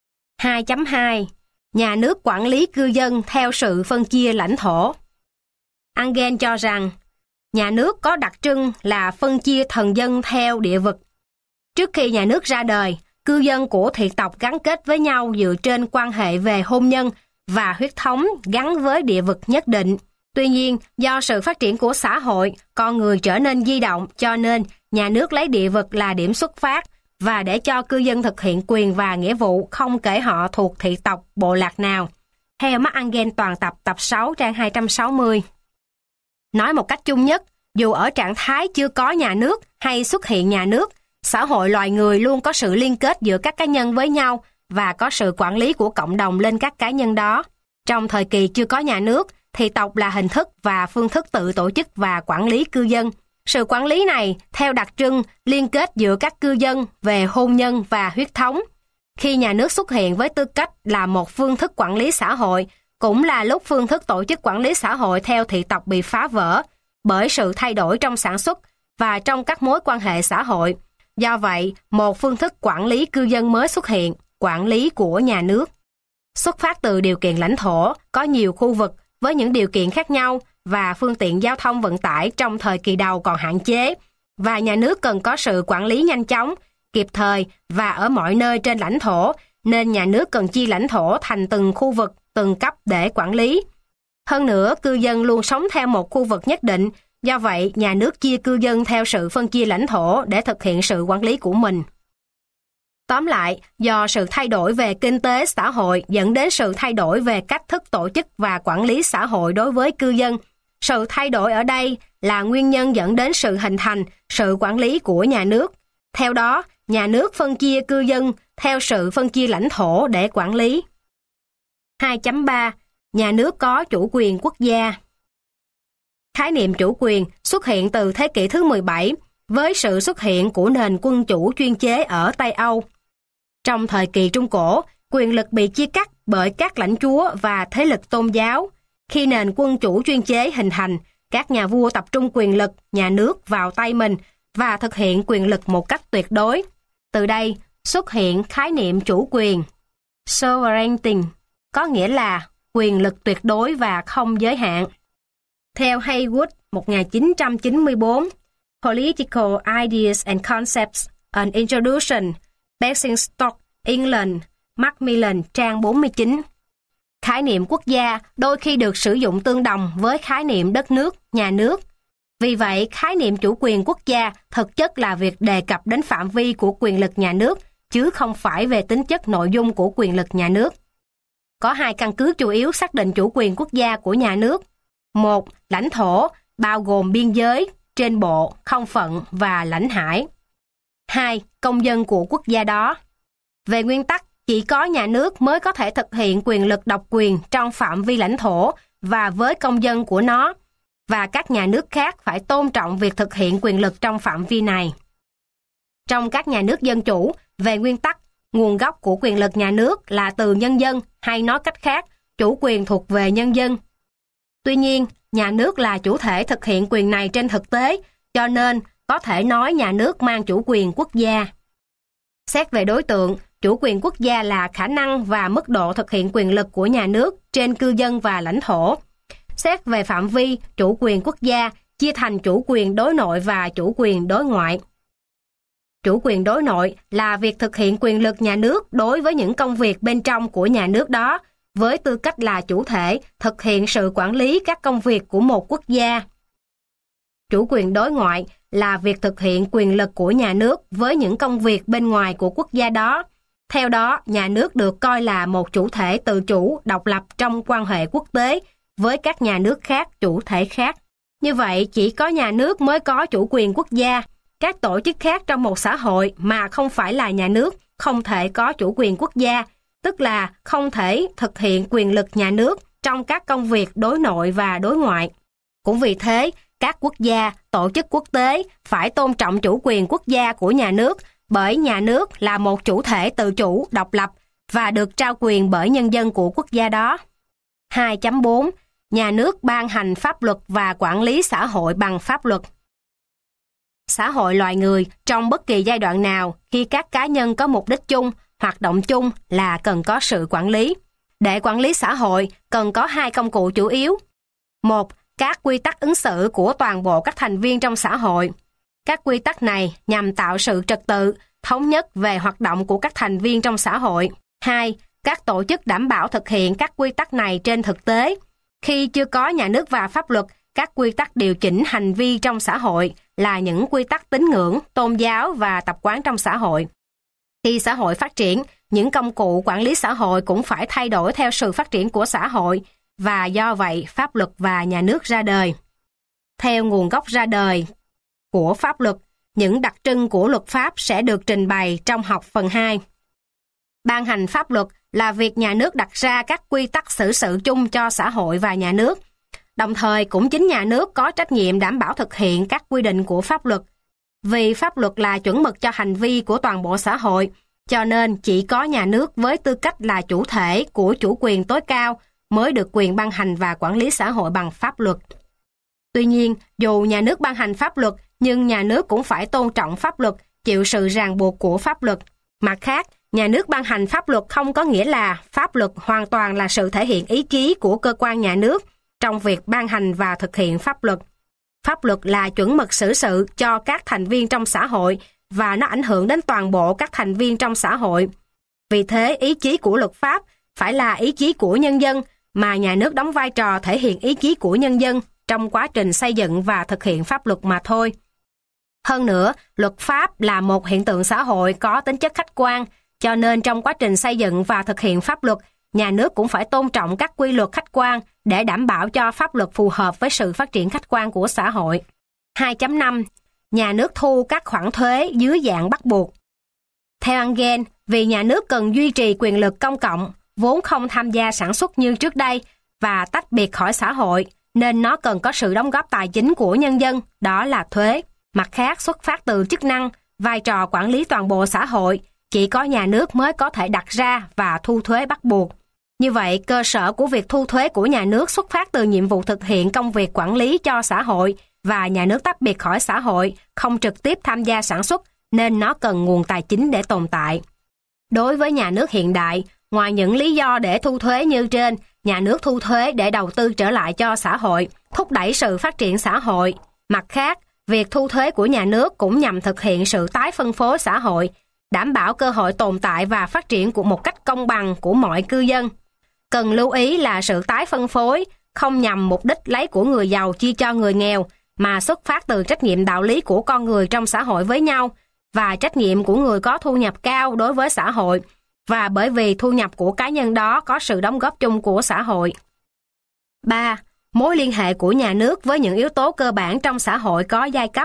2.2 Nhà nước quản lý cư dân theo sự phân chia lãnh thổ. Engel cho rằng, nhà nước có đặc trưng là phân chia thần dân theo địa vực. Trước khi nhà nước ra đời, cư dân của thị tộc gắn kết với nhau dựa trên quan hệ về hôn nhân và huyết thống gắn với địa vực nhất định. Tuy nhiên, do sự phát triển của xã hội, con người trở nên di động, cho nên nhà nước lấy địa vực là điểm xuất phát và để cho cư dân thực hiện quyền và nghĩa vụ không kể họ thuộc thị tộc, bộ lạc nào. Theo Marx Engel toàn tập, tập 6, trang 260. Nói một cách chung nhất, dù ở trạng thái chưa có nhà nước hay xuất hiện nhà nước, xã hội loài người luôn có sự liên kết giữa các cá nhân với nhau và có sự quản lý của cộng đồng lên các cá nhân đó. Trong thời kỳ chưa có nhà nước, thị tộc là hình thức và phương thức tự tổ chức và quản lý cư dân. Sự quản lý này theo đặc trưng liên kết giữa các cư dân về hôn nhân và huyết thống. Khi nhà nước xuất hiện với tư cách là một phương thức quản lý xã hội, cũng là lúc phương thức tổ chức quản lý xã hội theo thị tộc bị phá vỡ bởi sự thay đổi trong sản xuất và trong các mối quan hệ xã hội. Do vậy, một phương thức quản lý cư dân mới xuất hiện, quản lý của nhà nước. Xuất phát từ điều kiện lãnh thổ, có nhiều khu vực với những điều kiện khác nhau và phương tiện giao thông vận tải trong thời kỳ đầu còn hạn chế, và nhà nước cần có sự quản lý nhanh chóng, kịp thời và ở mọi nơi trên lãnh thổ, nên nhà nước cần chia lãnh thổ thành từng khu vực, từng cấp để quản lý. Hơn nữa, cư dân luôn sống theo một khu vực nhất định, do vậy nhà nước chia cư dân theo sự phân chia lãnh thổ để thực hiện sự quản lý của mình. Tóm lại, do sự thay đổi về kinh tế xã hội dẫn đến sự thay đổi về cách thức tổ chức và quản lý xã hội đối với cư dân. Sự thay đổi ở đây là nguyên nhân dẫn đến sự hình thành, sự quản lý của nhà nước. Theo đó, nhà nước phân chia cư dân theo sự phân chia lãnh thổ để quản lý. 2.3 Nhà nước có chủ quyền quốc gia. Khái niệm chủ quyền xuất hiện từ thế kỷ thứ 17 với sự xuất hiện của nền quân chủ chuyên chế ở Tây Âu. Trong thời kỳ Trung Cổ, quyền lực bị chia cắt bởi các lãnh chúa và thế lực tôn giáo. Khi nền quân chủ chuyên chế hình thành, các nhà vua tập trung quyền lực nhà nước vào tay mình và thực hiện quyền lực một cách tuyệt đối. Từ đây xuất hiện khái niệm chủ quyền, sovereignty, có nghĩa là quyền lực tuyệt đối và không giới hạn. Theo Haywood 1994, Political Ideas and Concepts, an Introduction, Basingstoke, England, Macmillan, trang 49. Khái niệm quốc gia đôi khi được sử dụng tương đồng với khái niệm đất nước, nhà nước. Vì vậy, khái niệm chủ quyền quốc gia thực chất là việc đề cập đến phạm vi của quyền lực nhà nước, chứ không phải về tính chất nội dung của quyền lực nhà nước. Có hai căn cứ chủ yếu xác định chủ quyền quốc gia của nhà nước. 1. Lãnh thổ, bao gồm biên giới, trên bộ, không phận và lãnh hải. 2. Công dân của quốc gia đó. Về nguyên tắc, chỉ có nhà nước mới có thể thực hiện quyền lực độc quyền trong phạm vi lãnh thổ và với công dân của nó, và các nhà nước khác phải tôn trọng việc thực hiện quyền lực trong phạm vi này. Trong các nhà nước dân chủ, về nguyên tắc, nguồn gốc của quyền lực nhà nước là từ nhân dân, hay nói cách khác, chủ quyền thuộc về nhân dân. Tuy nhiên, nhà nước là chủ thể thực hiện quyền này trên thực tế, cho nên có thể nói nhà nước mang chủ quyền quốc gia. Xét về đối tượng, chủ quyền quốc gia là khả năng và mức độ thực hiện quyền lực của nhà nước trên cư dân và lãnh thổ. Xét về phạm vi, chủ quyền quốc gia chia thành chủ quyền đối nội và chủ quyền đối ngoại. Chủ quyền đối nội là việc thực hiện quyền lực nhà nước đối với những công việc bên trong của nhà nước đó, với tư cách là chủ thể thực hiện sự quản lý các công việc của một quốc gia. Chủ quyền đối ngoại là việc thực hiện quyền lực của nhà nước với những công việc bên ngoài của quốc gia đó. Theo đó, nhà nước được coi là một chủ thể tự chủ, độc lập trong quan hệ quốc tế với các nhà nước khác, chủ thể khác. Như vậy, chỉ có nhà nước mới có chủ quyền quốc gia. Các tổ chức khác trong một xã hội mà không phải là nhà nước không thể có chủ quyền quốc gia, tức là không thể thực hiện quyền lực nhà nước trong các công việc đối nội và đối ngoại. Cũng vì thế, các quốc gia, tổ chức quốc tế phải tôn trọng chủ quyền quốc gia của nhà nước, bởi nhà nước là một chủ thể tự chủ, độc lập và được trao quyền bởi nhân dân của quốc gia đó. 2.4 Nhà nước ban hành pháp luật và quản lý xã hội bằng pháp luật. Xã hội loài người trong bất kỳ giai đoạn nào, khi các cá nhân có mục đích chung hoạt động chung là cần có sự quản lý. Để quản lý xã hội cần có 2 công cụ chủ yếu. 1. Các quy tắc ứng xử của toàn bộ các thành viên trong xã hội. Các quy tắc này nhằm tạo sự trật tự, thống nhất về hoạt động của các thành viên trong xã hội. 2. Các tổ chức đảm bảo thực hiện các quy tắc này trên thực tế. Khi chưa có nhà nước và pháp luật, các quy tắc điều chỉnh hành vi trong xã hội là những quy tắc tín ngưỡng, tôn giáo và tập quán trong xã hội. Khi xã hội phát triển, những công cụ quản lý xã hội cũng phải thay đổi theo sự phát triển của xã hội, và do vậy pháp luật và nhà nước ra đời. Theo nguồn gốc ra đời của pháp luật, những đặc trưng của luật pháp sẽ được trình bày trong học phần 2. Ban hành pháp luật là việc nhà nước đặt ra các quy tắc xử sự chung cho xã hội và nhà nước. Đồng thời cũng chính nhà nước có trách nhiệm đảm bảo thực hiện các quy định của pháp luật. Vì pháp luật là chuẩn mực cho hành vi của toàn bộ xã hội, cho nên chỉ có nhà nước với tư cách là chủ thể của chủ quyền tối cao mới được quyền ban hành và quản lý xã hội bằng pháp luật. Tuy nhiên, dù nhà nước ban hành pháp luật, nhưng nhà nước cũng phải tôn trọng pháp luật, chịu sự ràng buộc của pháp luật. Mặt khác, nhà nước ban hành pháp luật không có nghĩa là pháp luật hoàn toàn là sự thể hiện ý chí của cơ quan nhà nước trong việc ban hành và thực hiện pháp luật. Pháp luật là chuẩn mực xử sự cho các thành viên trong xã hội và nó ảnh hưởng đến toàn bộ các thành viên trong xã hội. Vì thế, ý chí của luật pháp phải là ý chí của nhân dân, mà nhà nước đóng vai trò thể hiện ý chí của nhân dân trong quá trình xây dựng và thực hiện pháp luật mà thôi. Hơn nữa, luật pháp là một hiện tượng xã hội có tính chất khách quan, cho nên trong quá trình xây dựng và thực hiện pháp luật, nhà nước cũng phải tôn trọng các quy luật khách quan để đảm bảo cho pháp luật phù hợp với sự phát triển khách quan của xã hội. 2.5. Nhà nước thu các khoản thuế dưới dạng bắt buộc. Theo Engel, vì nhà nước cần duy trì quyền lực công cộng, vốn không tham gia sản xuất như trước đây và tách biệt khỏi xã hội, nên nó cần có sự đóng góp tài chính của nhân dân, đó là thuế. Mặt khác, xuất phát từ chức năng, vai trò quản lý toàn bộ xã hội, chỉ có nhà nước mới có thể đặt ra và thu thuế bắt buộc. Như vậy, cơ sở của việc thu thuế của nhà nước xuất phát từ nhiệm vụ thực hiện công việc quản lý cho xã hội, và nhà nước tách biệt khỏi xã hội, không trực tiếp tham gia sản xuất, nên nó cần nguồn tài chính để tồn tại. Đối với nhà nước hiện đại, ngoài những lý do để thu thuế như trên, nhà nước thu thuế để đầu tư trở lại cho xã hội, thúc đẩy sự phát triển xã hội. Mặt khác, việc thu thuế của nhà nước cũng nhằm thực hiện sự tái phân phối xã hội, đảm bảo cơ hội tồn tại và phát triển của một cách công bằng của mọi cư dân. Cần lưu ý là sự tái phân phối không nhằm mục đích lấy của người giàu chia cho người nghèo, mà xuất phát từ trách nhiệm đạo lý của con người trong xã hội với nhau và trách nhiệm của người có thu nhập cao đối với xã hội, và bởi vì thu nhập của cá nhân đó có sự đóng góp chung của xã hội. 3. Mối liên hệ của nhà nước với những yếu tố cơ bản trong xã hội có giai cấp.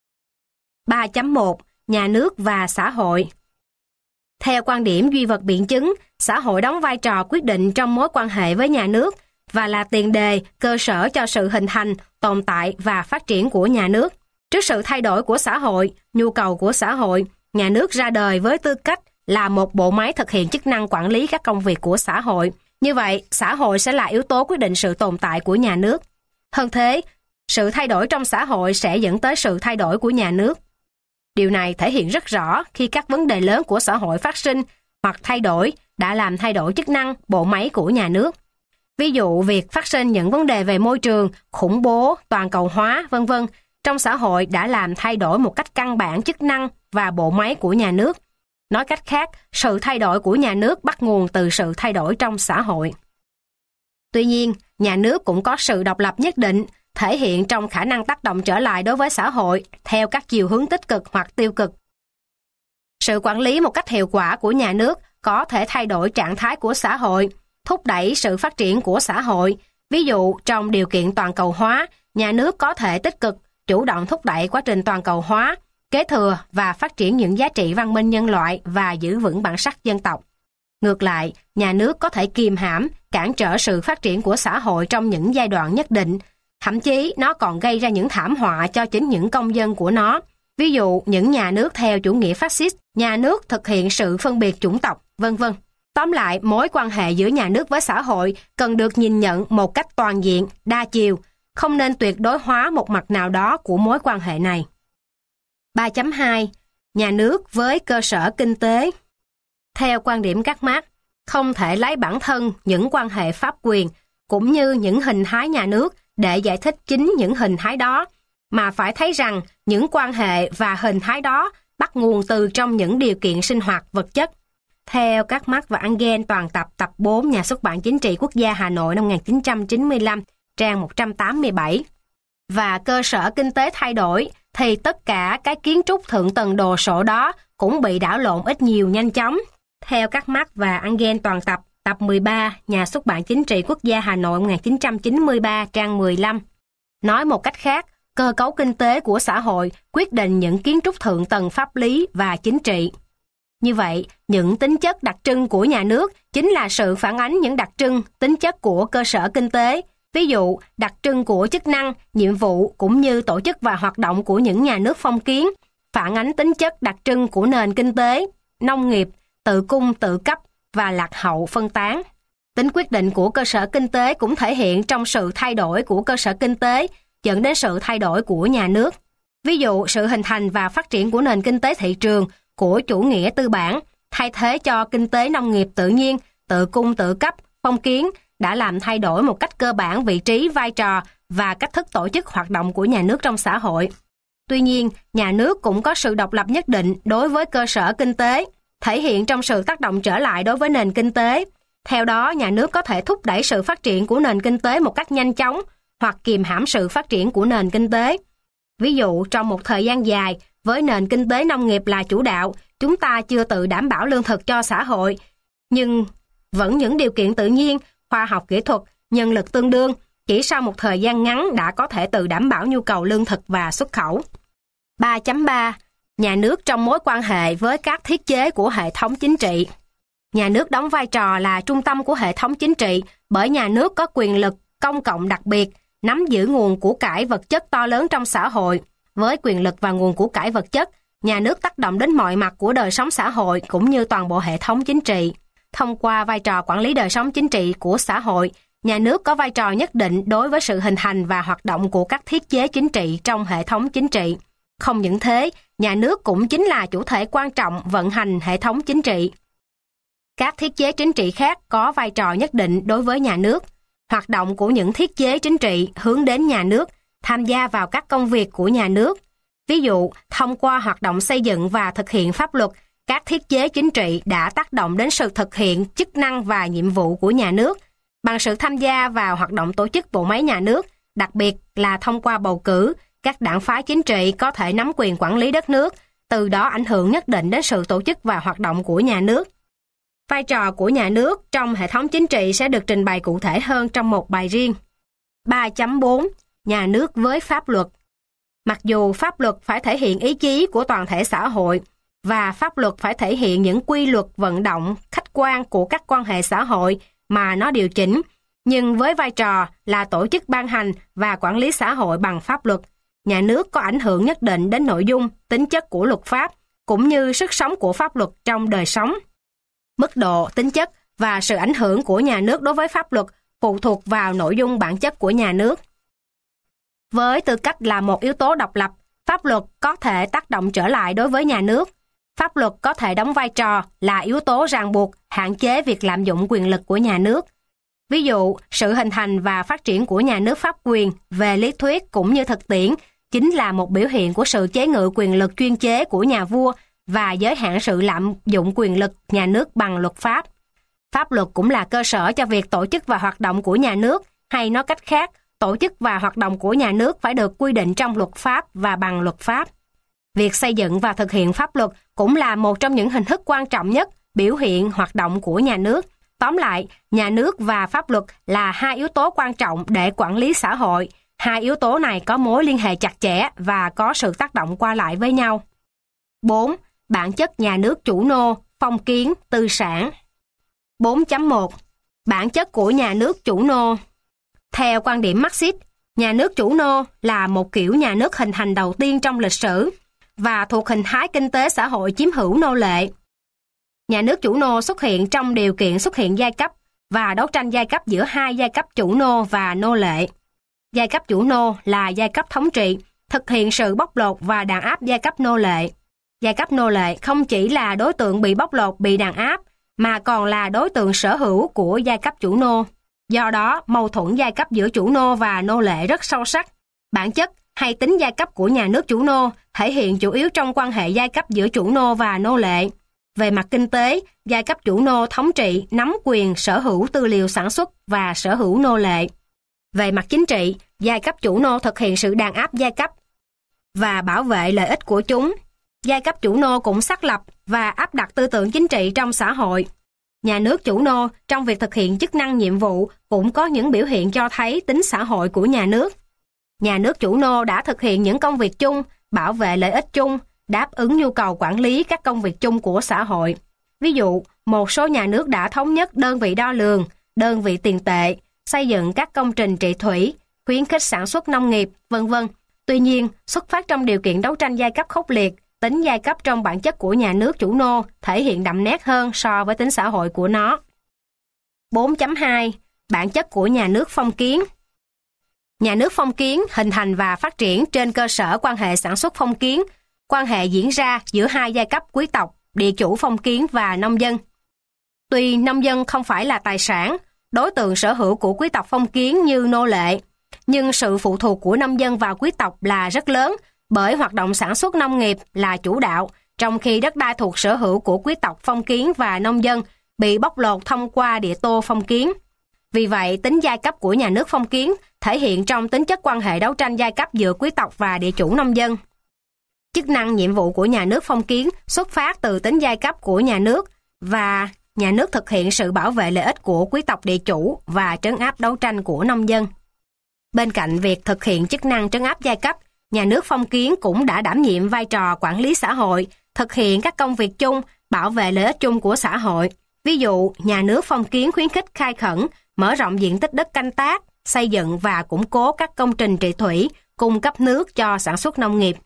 3.1. Nhà nước và xã hội. Theo quan điểm duy vật biện chứng, xã hội đóng vai trò quyết định trong mối quan hệ với nhà nước và là tiền đề, cơ sở cho sự hình thành, tồn tại và phát triển của nhà nước. Trước sự thay đổi của xã hội, nhu cầu của xã hội, nhà nước ra đời với tư cách là một bộ máy thực hiện chức năng quản lý các công việc của xã hội. Như vậy, xã hội sẽ là yếu tố quyết định sự tồn tại của nhà nước. Hơn thế, sự thay đổi trong xã hội sẽ dẫn tới sự thay đổi của nhà nước. Điều này thể hiện rất rõ khi các vấn đề lớn của xã hội phát sinh hoặc thay đổi đã làm thay đổi chức năng, bộ máy của nhà nước. Ví dụ, việc phát sinh những vấn đề về môi trường, khủng bố, toàn cầu hóa, v.v. trong xã hội đã làm thay đổi một cách căn bản chức năng và bộ máy của nhà nước. Nói cách khác, sự thay đổi của nhà nước bắt nguồn từ sự thay đổi trong xã hội. Tuy nhiên, nhà nước cũng có sự độc lập nhất định, thể hiện trong khả năng tác động trở lại đối với xã hội theo các chiều hướng tích cực hoặc tiêu cực. Sự quản lý một cách hiệu quả của nhà nước có thể thay đổi trạng thái của xã hội, thúc đẩy sự phát triển của xã hội. Ví dụ, trong điều kiện toàn cầu hóa, nhà nước có thể tích cực, chủ động thúc đẩy quá trình toàn cầu hóa, kế thừa và phát triển những giá trị văn minh nhân loại và giữ vững bản sắc dân tộc. Ngược lại, nhà nước có thể kìm hãm, cản trở sự phát triển của xã hội trong những giai đoạn nhất định. Thậm chí, nó còn gây ra những thảm họa cho chính những công dân của nó. Ví dụ, những nhà nước theo chủ nghĩa phát xít, nhà nước thực hiện sự phân biệt chủng tộc, v.v. Tóm lại, mối quan hệ giữa nhà nước với xã hội cần được nhìn nhận một cách toàn diện, đa chiều, không nên tuyệt đối hóa một mặt nào đó của mối quan hệ này. 3.2. Nhà nước với cơ sở kinh tế. Theo quan điểm các Marx, không thể lấy bản thân những quan hệ pháp quyền cũng như những hình thái nhà nước để giải thích chính những hình thái đó, mà phải thấy rằng những quan hệ và hình thái đó bắt nguồn từ trong những điều kiện sinh hoạt vật chất. Theo các Marx và Engels, toàn tập tập 4, Nhà xuất bản Chính trị Quốc gia Hà Nội năm 1995, trang 187. Và cơ sở kinh tế thay đổi, thì tất cả cái kiến trúc thượng tầng đồ sộ đó cũng bị đảo lộn ít nhiều nhanh chóng. Theo các Marx và Engels, toàn tập tập 13, Nhà xuất bản Chính trị Quốc gia Hà Nội 1993, trang 15. Nói một cách khác, cơ cấu kinh tế của xã hội quyết định những kiến trúc thượng tầng pháp lý và chính trị. Như vậy, những tính chất đặc trưng của nhà nước chính là sự phản ánh những đặc trưng, tính chất của cơ sở kinh tế. Ví dụ, đặc trưng của chức năng, nhiệm vụ cũng như tổ chức và hoạt động của những nhà nước phong kiến, phản ánh tính chất đặc trưng của nền kinh tế, nông nghiệp, tự cung tự cấp và lạc hậu phân tán. Tính quyết định của cơ sở kinh tế cũng thể hiện trong sự thay đổi của cơ sở kinh tế, dẫn đến sự thay đổi của nhà nước. Ví dụ, sự hình thành và phát triển của nền kinh tế thị trường của chủ nghĩa tư bản, thay thế cho kinh tế nông nghiệp tự nhiên, tự cung tự cấp, phong kiến, đã làm thay đổi một cách cơ bản vị trí, vai trò và cách thức tổ chức hoạt động của nhà nước trong xã hội. Tuy nhiên, nhà nước cũng có sự độc lập nhất định đối với cơ sở kinh tế, thể hiện trong sự tác động trở lại đối với nền kinh tế. Theo đó, nhà nước có thể thúc đẩy sự phát triển của nền kinh tế một cách nhanh chóng hoặc kìm hãm sự phát triển của nền kinh tế. Ví dụ, trong một thời gian dài, với nền kinh tế nông nghiệp là chủ đạo, chúng ta chưa tự đảm bảo lương thực cho xã hội, nhưng vẫn những điều kiện tự nhiên, khoa học kỹ thuật, nhân lực tương đương, chỉ sau một thời gian ngắn đã có thể tự đảm bảo nhu cầu lương thực và xuất khẩu. 3.3. Nhà nước trong mối quan hệ với các thiết chế của hệ thống chính trị. Nhà nước đóng vai trò là trung tâm của hệ thống chính trị bởi nhà nước có quyền lực công cộng đặc biệt, nắm giữ nguồn của cải vật chất to lớn trong xã hội. Với quyền lực và nguồn của cải vật chất, nhà nước tác động đến mọi mặt của đời sống xã hội cũng như toàn bộ hệ thống chính trị. Thông qua vai trò quản lý đời sống chính trị của xã hội, nhà nước có vai trò nhất định đối với sự hình thành và hoạt động của các thiết chế chính trị trong hệ thống chính trị. Không những thế, nhà nước cũng chính là chủ thể quan trọng vận hành hệ thống chính trị. Các thiết chế chính trị khác có vai trò nhất định đối với nhà nước. Hoạt động của những thiết chế chính trị hướng đến nhà nước, tham gia vào các công việc của nhà nước. Ví dụ, thông qua hoạt động xây dựng và thực hiện pháp luật, các thiết chế chính trị đã tác động đến sự thực hiện chức năng và nhiệm vụ của nhà nước bằng sự tham gia vào hoạt động tổ chức bộ máy nhà nước, đặc biệt là thông qua bầu cử. Các đảng phái chính trị có thể nắm quyền quản lý đất nước, từ đó ảnh hưởng nhất định đến sự tổ chức và hoạt động của nhà nước. Vai trò của nhà nước trong hệ thống chính trị sẽ được trình bày cụ thể hơn trong một bài riêng. 3.4. Nhà nước với pháp luật. Mặc dù pháp luật phải thể hiện ý chí của toàn thể xã hội và pháp luật phải thể hiện những quy luật vận động khách quan của các quan hệ xã hội mà nó điều chỉnh, nhưng với vai trò là tổ chức ban hành và quản lý xã hội bằng pháp luật, nhà nước có ảnh hưởng nhất định đến nội dung, tính chất của luật pháp, cũng như sức sống của pháp luật trong đời sống. Mức độ, tính chất và sự ảnh hưởng của nhà nước đối với pháp luật phụ thuộc vào nội dung bản chất của nhà nước. Với tư cách là một yếu tố độc lập, pháp luật có thể tác động trở lại đối với nhà nước. Pháp luật có thể đóng vai trò là yếu tố ràng buộc, hạn chế việc lạm dụng quyền lực của nhà nước. Ví dụ, sự hình thành và phát triển của nhà nước pháp quyền về lý thuyết cũng như thực tiễn chính là một biểu hiện của sự chế ngự quyền lực chuyên chế của nhà vua và giới hạn sự lạm dụng quyền lực nhà nước bằng luật pháp. Pháp luật cũng là cơ sở cho việc tổ chức và hoạt động của nhà nước, hay nói cách khác, tổ chức và hoạt động của nhà nước phải được quy định trong luật pháp và bằng luật pháp. Việc xây dựng và thực hiện pháp luật cũng là một trong những hình thức quan trọng nhất biểu hiện hoạt động của nhà nước. Tóm lại, nhà nước và pháp luật là hai yếu tố quan trọng để quản lý xã hội. Hai yếu tố này có mối liên hệ chặt chẽ và có sự tác động qua lại với nhau. 4. Bản chất nhà nước chủ nô, phong kiến, tư sản. 4.1. Bản chất của nhà nước chủ nô. Theo quan điểm Marxist, nhà nước chủ nô là một kiểu nhà nước hình thành đầu tiên trong lịch sử và thuộc hình thái kinh tế xã hội chiếm hữu nô lệ. Nhà nước chủ nô xuất hiện trong điều kiện xuất hiện giai cấp và đấu tranh giai cấp giữa hai giai cấp chủ nô và nô lệ. Giai cấp chủ nô là giai cấp thống trị, thực hiện sự bóc lột và đàn áp giai cấp nô lệ. Giai cấp nô lệ không chỉ là đối tượng bị bóc lột, bị đàn áp, mà còn là đối tượng sở hữu của giai cấp chủ nô. Do đó, mâu thuẫn giai cấp giữa chủ nô và nô lệ rất sâu sắc. Bản chất hay tính giai cấp của nhà nước chủ nô thể hiện chủ yếu trong quan hệ giai cấp giữa chủ nô và nô lệ. Về mặt kinh tế, giai cấp chủ nô thống trị, nắm quyền sở hữu tư liệu sản xuất và sở hữu nô lệ. Về mặt chính trị, giai cấp chủ nô thực hiện sự đàn áp giai cấp và bảo vệ lợi ích của chúng. Giai cấp chủ nô cũng xác lập và áp đặt tư tưởng chính trị trong xã hội. Nhà nước chủ nô trong việc thực hiện chức năng nhiệm vụ cũng có những biểu hiện cho thấy tính xã hội của nhà nước. Nhà nước chủ nô đã thực hiện những công việc chung, bảo vệ lợi ích chung, đáp ứng nhu cầu quản lý các công việc chung của xã hội. Ví dụ, một số nhà nước đã thống nhất đơn vị đo lường, đơn vị tiền tệ, xây dựng các công trình trị thủy, khuyến khích sản xuất nông nghiệp, v.v. Tuy nhiên, xuất phát trong điều kiện đấu tranh giai cấp khốc liệt, tính giai cấp trong bản chất của nhà nước chủ nô thể hiện đậm nét hơn so với tính xã hội của nó. 4.2. Bản chất của nhà nước phong kiến. Nhà nước phong kiến hình thành và phát triển trên cơ sở quan hệ sản xuất phong kiến, quan hệ diễn ra giữa hai giai cấp quý tộc, địa chủ phong kiến và nông dân. Tuy nông dân không phải là tài sản, đối tượng sở hữu của quý tộc phong kiến như nô lệ, nhưng sự phụ thuộc của nông dân vào quý tộc là rất lớn, bởi hoạt động sản xuất nông nghiệp là chủ đạo, trong khi đất đai thuộc sở hữu của quý tộc phong kiến và nông dân bị bóc lột thông qua địa tô phong kiến. Vì vậy, tính giai cấp của nhà nước phong kiến thể hiện trong tính chất quan hệ đấu tranh giai cấp giữa quý tộc và địa chủ nông dân. Chức năng nhiệm vụ của nhà nước phong kiến xuất phát từ tính giai cấp của nhà nước và nhà nước thực hiện sự bảo vệ lợi ích của quý tộc địa chủ và trấn áp đấu tranh của nông dân. Bên cạnh việc thực hiện chức năng trấn áp giai cấp, nhà nước phong kiến cũng đã đảm nhiệm vai trò quản lý xã hội, thực hiện các công việc chung, bảo vệ lợi ích chung của xã hội. Ví dụ, nhà nước phong kiến khuyến khích khai khẩn, mở rộng diện tích đất canh tác, xây dựng và củng cố các công trình trị thủy, cung cấp nước cho sản xuất nông nghiệp.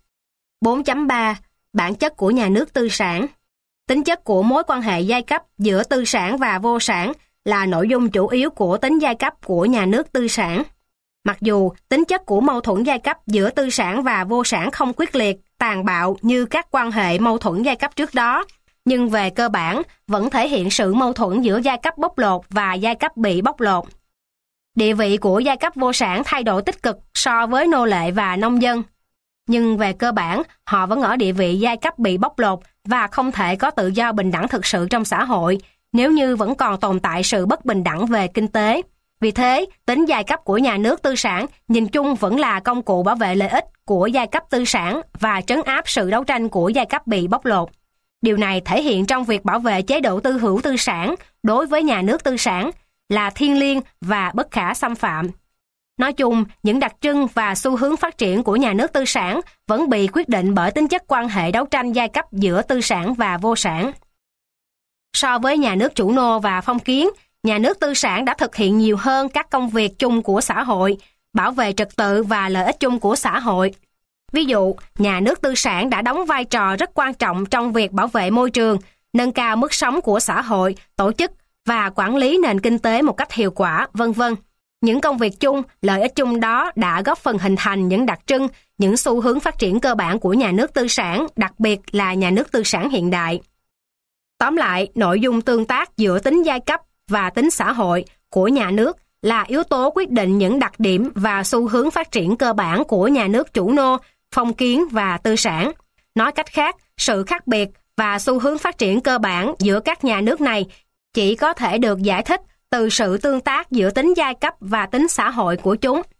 4.3. Bản chất của nhà nước tư sản. Tính chất của mối quan hệ giai cấp giữa tư sản và vô sản là nội dung chủ yếu của tính giai cấp của nhà nước tư sản. Mặc dù tính chất của mâu thuẫn giai cấp giữa tư sản và vô sản không quyết liệt, tàn bạo như các quan hệ mâu thuẫn giai cấp trước đó, nhưng về cơ bản vẫn thể hiện sự mâu thuẫn giữa giai cấp bóc lột và giai cấp bị bóc lột. Địa vị của giai cấp vô sản thay đổi tích cực so với nô lệ và nông dân, nhưng về cơ bản họ vẫn ở địa vị giai cấp bị bóc lột và không thể có tự do bình đẳng thực sự trong xã hội nếu như vẫn còn tồn tại sự bất bình đẳng về kinh tế. Vì thế, tính giai cấp của nhà nước tư sản nhìn chung vẫn là công cụ bảo vệ lợi ích của giai cấp tư sản và trấn áp sự đấu tranh của giai cấp bị bóc lột. Điều này thể hiện trong việc bảo vệ chế độ tư hữu tư sản đối với nhà nước tư sản là thiêng liêng và bất khả xâm phạm. Nói chung, những đặc trưng và xu hướng phát triển của nhà nước tư sản vẫn bị quyết định bởi tính chất quan hệ đấu tranh giai cấp giữa tư sản và vô sản. So với nhà nước chủ nô và phong kiến, nhà nước tư sản đã thực hiện nhiều hơn các công việc chung của xã hội, bảo vệ trật tự và lợi ích chung của xã hội. Ví dụ, nhà nước tư sản đã đóng vai trò rất quan trọng trong việc bảo vệ môi trường, nâng cao mức sống của xã hội, tổ chức và quản lý nền kinh tế một cách hiệu quả, v.v. Những công việc chung, lợi ích chung đó đã góp phần hình thành những đặc trưng, những xu hướng phát triển cơ bản của nhà nước tư sản, đặc biệt là nhà nước tư sản hiện đại. Tóm lại, nội dung tương tác giữa tính giai cấp và tính xã hội của nhà nước là yếu tố quyết định những đặc điểm và xu hướng phát triển cơ bản của nhà nước chủ nô, phong kiến và tư sản. Nói cách khác, sự khác biệt và xu hướng phát triển cơ bản giữa các nhà nước này chỉ có thể được giải thích từ sự tương tác giữa tính giai cấp và tính xã hội của chúng.